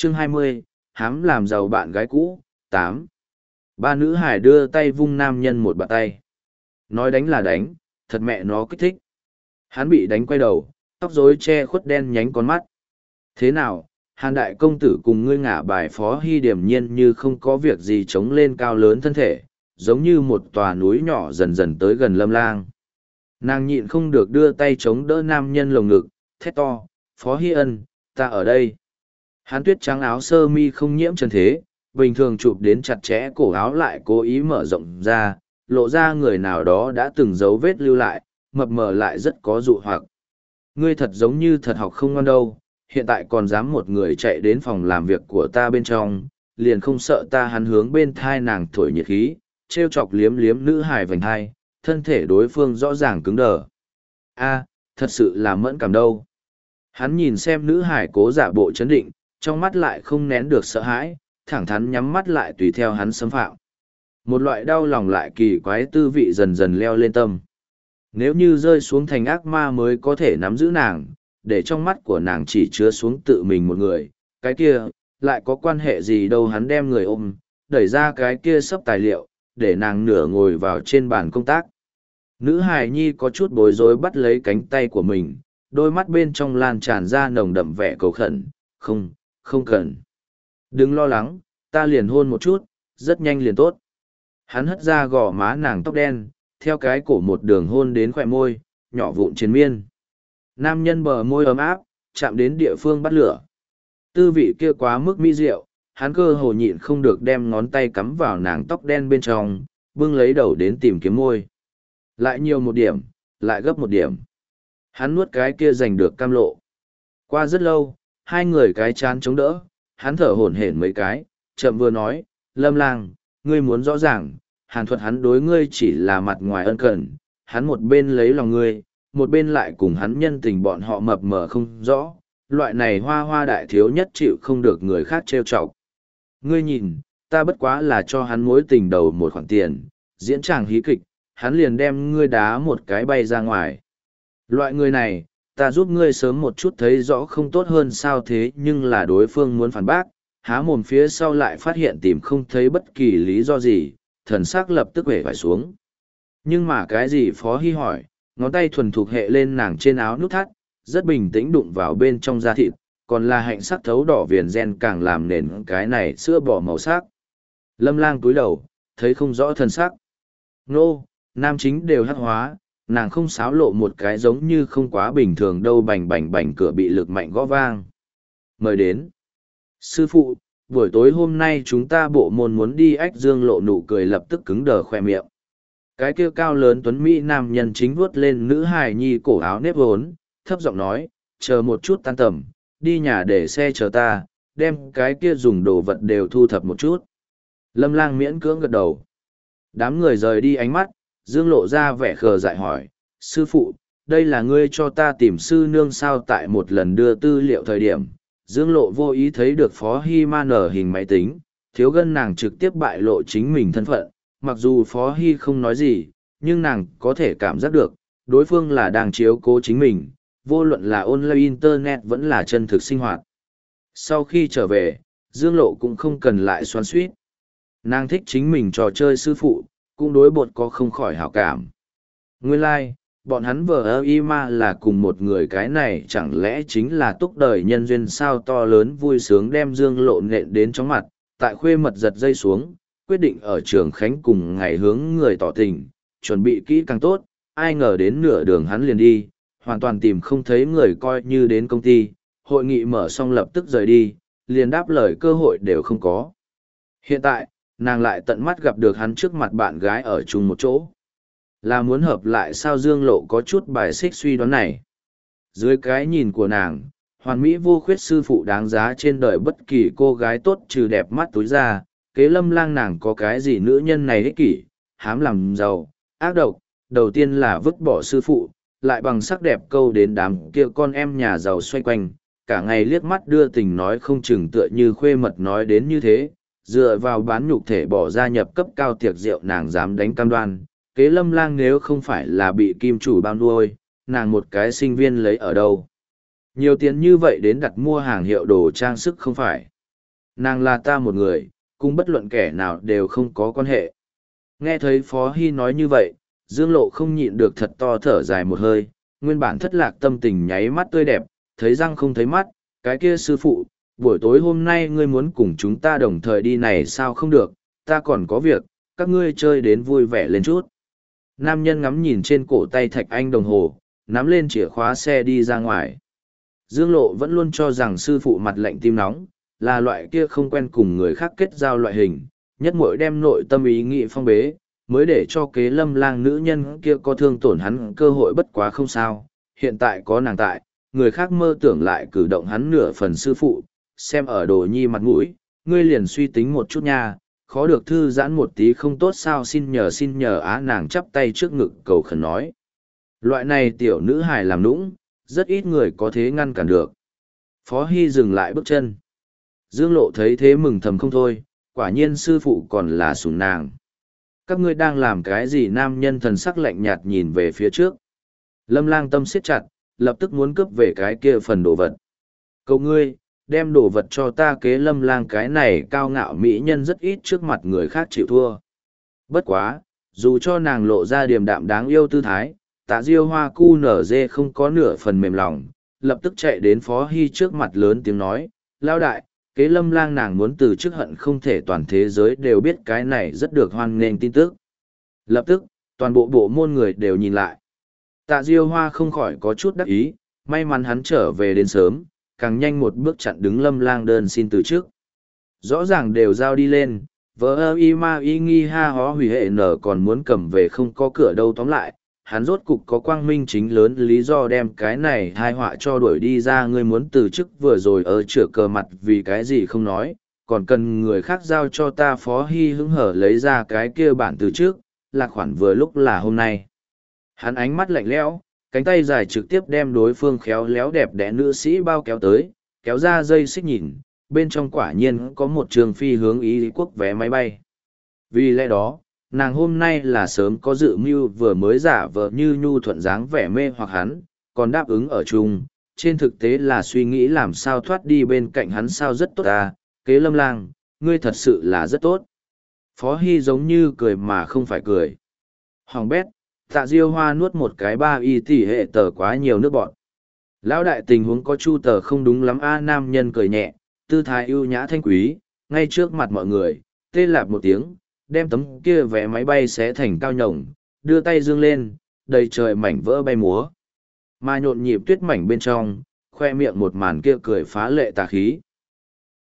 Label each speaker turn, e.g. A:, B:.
A: Chương 20, hám làm giàu bạn gái cũ, 8. Ba nữ hải đưa tay vung nam nhân một bàn tay. Nói đánh là đánh, thật mẹ nó kích thích. Hắn bị đánh quay đầu, tóc rối che khuất đen nhánh con mắt. Thế nào, Hàn đại công tử cùng ngươi ngả bài Phó Hy điềm nhiên như không có việc gì chống lên cao lớn thân thể, giống như một tòa núi nhỏ dần dần tới gần Lâm Lang. Nàng nhịn không được đưa tay chống đỡ nam nhân lồng ngực, thét to, Phó Hy ân, ta ở đây. Hắn tuyết trắng áo sơ mi không nhiễm trần thế, bình thường chụp đến chặt chẽ cổ áo lại cố ý mở rộng ra, lộ ra người nào đó đã từng dấu vết lưu lại, mập mờ lại rất có dụ hoặc. Ngươi thật giống như thật học không ngon đâu, hiện tại còn dám một người chạy đến phòng làm việc của ta bên trong, liền không sợ ta. Hắn hướng bên thai nàng thổi nhiệt khí, trêu chọc liếm liếm nữ hài vành thai, thân thể đối phương rõ ràng cứng đờ. A, thật sự là mẫn cảm đâu. Hắn nhìn xem nữ hài cố giả bộ chấn định, trong mắt lại không nén được sợ hãi, thẳng thắn nhắm mắt lại tùy theo hắn xâm phạm. Một loại đau lòng lại kỳ quái tư vị dần dần leo lên tâm. Nếu như rơi xuống thành ác ma mới có thể nắm giữ nàng, để trong mắt của nàng chỉ chứa xuống tự mình một người, cái kia, lại có quan hệ gì đâu. Hắn đem người ôm, đẩy ra cái kia sấp tài liệu, để nàng nửa ngồi vào trên bàn công tác. Nữ hài nhi có chút bối rối bắt lấy cánh tay của mình, đôi mắt bên trong lan tràn ra nồng đậm vẻ cầu khẩn, không cần. Đừng lo lắng, ta liền hôn một chút, rất nhanh liền tốt. Hắn hất ra gò má nàng tóc đen, theo cái cổ một đường hôn đến khỏe môi, nhỏ vụn triền miên. Nam nhân bờ môi ấm áp, chạm đến địa phương bắt lửa. Tư vị kia quá mức mỹ diệu, hắn cơ hồ nhịn không được đem ngón tay cắm vào nàng tóc đen bên trong, bưng lấy đầu đến tìm kiếm môi. Lại nhiều một điểm, lại gấp một điểm. Hắn nuốt cái kia giành được cam lộ. Qua rất lâu, hai người cái chán chống đỡ, hắn thở hổn hển mấy cái, chậm vừa nói, Lâm Lang, ngươi muốn rõ ràng, Hàn Thuật hắn đối ngươi chỉ là mặt ngoài ân cần, hắn một bên lấy lòng ngươi, một bên lại cùng hắn nhân tình bọn họ mập mờ không rõ, loại này hoa hoa đại thiếu nhất chịu không được người khác trêu chọc. Ngươi nhìn, ta bất quá là cho hắn mối tình đầu một khoản tiền, diễn tràng hí kịch, hắn liền đem ngươi đá một cái bay ra ngoài. Loại người này, ta giúp ngươi sớm một chút thấy rõ không tốt hơn sao. Thế nhưng là đối phương muốn phản bác, há mồm phía sau lại phát hiện tìm không thấy bất kỳ lý do gì, thần sắc lập tức hể vải xuống. Nhưng mà cái gì? Phó Hy hỏi, ngón tay thuần thục hệ lên nàng trên áo nút thắt, rất bình tĩnh đụng vào bên trong da thịt, còn là hạnh sắc thấu đỏ viền gen càng làm nền cái này sữa bỏ màu sắc. Lâm Lang cúi đầu, thấy không rõ thân sắc. Nô, nam chính đều hắc hóa, nàng không xáo lộ một cái giống như không quá bình thường đâu. Bành bành bành, cửa bị lực mạnh gõ vang. Mời đến. Sư phụ, buổi tối hôm nay chúng ta bộ môn muốn đi. Ách Dương lộ nụ cười lập tức cứng đờ khoe miệng. Cái kia cao lớn tuấn mỹ nam nhân chính vuốt lên nữ hài nhi cổ áo nếp vốn, thấp giọng nói, chờ một chút tan tầm, đi nhà để xe chờ ta, đem cái kia dùng đồ vật đều thu thập một chút. Lâm Lang miễn cưỡng gật đầu. Đám người rời đi ánh mắt, Dương lộ ra vẻ khờ dại hỏi, sư phụ, đây là ngươi cho ta tìm sư nương sao? Tại một lần đưa tư liệu thời điểm, Dương lộ vô ý thấy được Phó Hy Man ở hình máy tính, thiếu gân nàng trực tiếp bại lộ chính mình thân phận. Mặc dù Phó Hy không nói gì, nhưng nàng có thể cảm giác được, đối phương là đang chiếu cố chính mình, vô luận là online internet vẫn là chân thực sinh hoạt. Sau khi trở về, Dương lộ cũng không cần lại xoắn suýt. Nàng thích chính mình trò chơi sư phụ, cũng đối bột có không khỏi hảo cảm. Nguyên lai, bọn hắn vờ y ma là cùng một người, cái này chẳng lẽ chính là túc đời nhân duyên sao? To lớn vui sướng đem Dương lộ nện đến chóng mặt, tại khuê mật giật dây xuống, quyết định ở trường Khánh cùng ngày hướng người tỏ tình, chuẩn bị kỹ càng tốt. Ai ngờ đến nửa đường hắn liền đi, hoàn toàn tìm không thấy người, coi như đến công ty, hội nghị mở xong lập tức rời đi, liền đáp lời cơ hội đều không có. Hiện tại, nàng lại tận mắt gặp được hắn trước mặt bạn gái ở chung một chỗ. Là muốn hợp lại sao? Dương lộ có chút bài xích suy đoán này. Dưới cái nhìn của nàng, hoàn mỹ vô khuyết sư phụ đáng giá trên đời bất kỳ cô gái tốt trừ đẹp mắt túi ra. Kế Lâm Lang nàng có cái gì nữ nhân này ích kỷ, hám làm giàu, ác độc, đầu tiên là vứt bỏ sư phụ, lại bằng sắc đẹp câu đến đám kia con em nhà giàu xoay quanh, cả ngày liếc mắt đưa tình nói không chừng, tựa như khuê mật nói đến như thế, dựa vào bán nhục thể bỏ ra nhập cấp cao tiệc rượu nàng dám đánh cam đoan. Kế Lâm Lang nếu không phải là bị kim chủ bao nuôi, nàng một cái sinh viên lấy ở đâu nhiều tiền như vậy đến đặt mua hàng hiệu đồ trang sức không phải. Nàng là ta một người, cùng bất luận kẻ nào đều không có quan hệ. Nghe thấy Phó Hy nói như vậy, Dương Lộ không nhịn được thật to thở dài một hơi, nguyên bản thất lạc tâm tình nháy mắt tươi đẹp, thấy răng không thấy mắt, cái kia sư phụ, buổi tối hôm nay ngươi muốn cùng chúng ta đồng thời đi này sao không được, ta còn có việc, các ngươi chơi đến vui vẻ lên chút. Nam nhân ngắm nhìn trên cổ tay Thạch Anh đồng hồ, nắm lên chìa khóa xe đi ra ngoài. Dương Lộ vẫn luôn cho rằng sư phụ mặt lạnh tim nóng, là loại kia không quen cùng người khác kết giao loại hình, nhất mỗi đem nội tâm ý nghĩ phong bế, mới để cho kế Lâm Lang nữ nhân kia có thương tổn hắn cơ hội bất quá không sao, hiện tại có nàng tại, người khác mơ tưởng lại cử động hắn nửa phần sư phụ, xem ở Đồ Nhi mặt mũi, ngươi liền suy tính một chút nha, khó được thư giãn một tí không tốt sao, xin nhờ á, nàng chắp tay trước ngực cầu khẩn nói. Loại này tiểu nữ hài làm nũng, rất ít người có thế ngăn cản được. Phó Hy dừng lại bước chân. Dương Lộ thấy thế mừng thầm không thôi, quả nhiên sư phụ còn là sủng nàng. Các ngươi đang làm cái gì? Nam nhân thần sắc lạnh nhạt nhìn về phía trước. Lâm Lang tâm siết chặt, lập tức muốn cướp về cái kia phần đồ vật. Cầu ngươi, đem đồ vật cho ta, kế Lâm Lang cái này cao ngạo mỹ nhân rất ít trước mặt người khác chịu thua. Bất quá, dù cho nàng lộ ra điềm đạm đáng yêu tư thái, Tạ Diêu Hoa cu nở dê không có nửa phần mềm lòng, lập tức chạy đến Phó Hy trước mặt lớn tiếng nói, lao đại, kế Lâm Lang nàng muốn từ chức, hận không thể toàn thế giới đều biết cái này rất được hoan nghênh tin tức. Lập tức, toàn bộ bộ môn người đều nhìn lại. Tạ Diêu Hoa không khỏi có chút đắc ý, may mắn hắn trở về đến sớm, càng nhanh một bước chặn đứng Lâm Lang đơn xin từ chức. Rõ ràng đều giao đi lên, vợ ơ y ma y nghi ha hó hủy hệ nở còn muốn cầm về không có cửa đâu, tóm lại. Hắn rốt cục có quang minh chính lớn lý do đem cái này hai họa cho đuổi đi ra. Ngươi muốn từ chức vừa rồi ở chữa cờ mặt vì cái gì không nói, còn cần người khác giao cho ta. Phó Hy hứng hở lấy ra cái kia bản từ trước, là khoản vừa lúc là hôm nay. Hắn ánh mắt lạnh lẽo, cánh tay dài trực tiếp đem đối phương khéo léo đẹp đẽ nữ sĩ bao kéo tới, kéo ra dây xích nhìn, bên trong quả nhiên có một trường phi hướng Ý quốc vé máy bay. Vì lẽ đó, nàng hôm nay là sớm có dự mưu, vừa mới giả vờ như nhu thuận dáng vẻ mê hoặc hắn, còn đáp ứng ở chung, trên thực tế là suy nghĩ làm sao thoát đi bên cạnh hắn. Sao rất tốt à, kế Lâm Lang, ngươi thật sự là rất tốt. Phó Hy giống như cười mà không phải cười. Hoàng bét, Tạ Diêu Hoa nuốt một cái ba y tỷ hệ tờ quá nhiều nước bọn. Lão đại, tình huống có chu tờ không đúng lắm a. Nam nhân cười nhẹ, tư thái ưu nhã thanh quý, ngay trước mặt mọi người, tê lạp một tiếng, đem tấm kia vé máy bay xé thành cao nhồng, đưa tay dương lên, đầy trời mảnh vỡ bay múa. Mà nhộn nhịp tuyết mảnh bên trong, khoe miệng một màn kia cười phá lệ tà khí.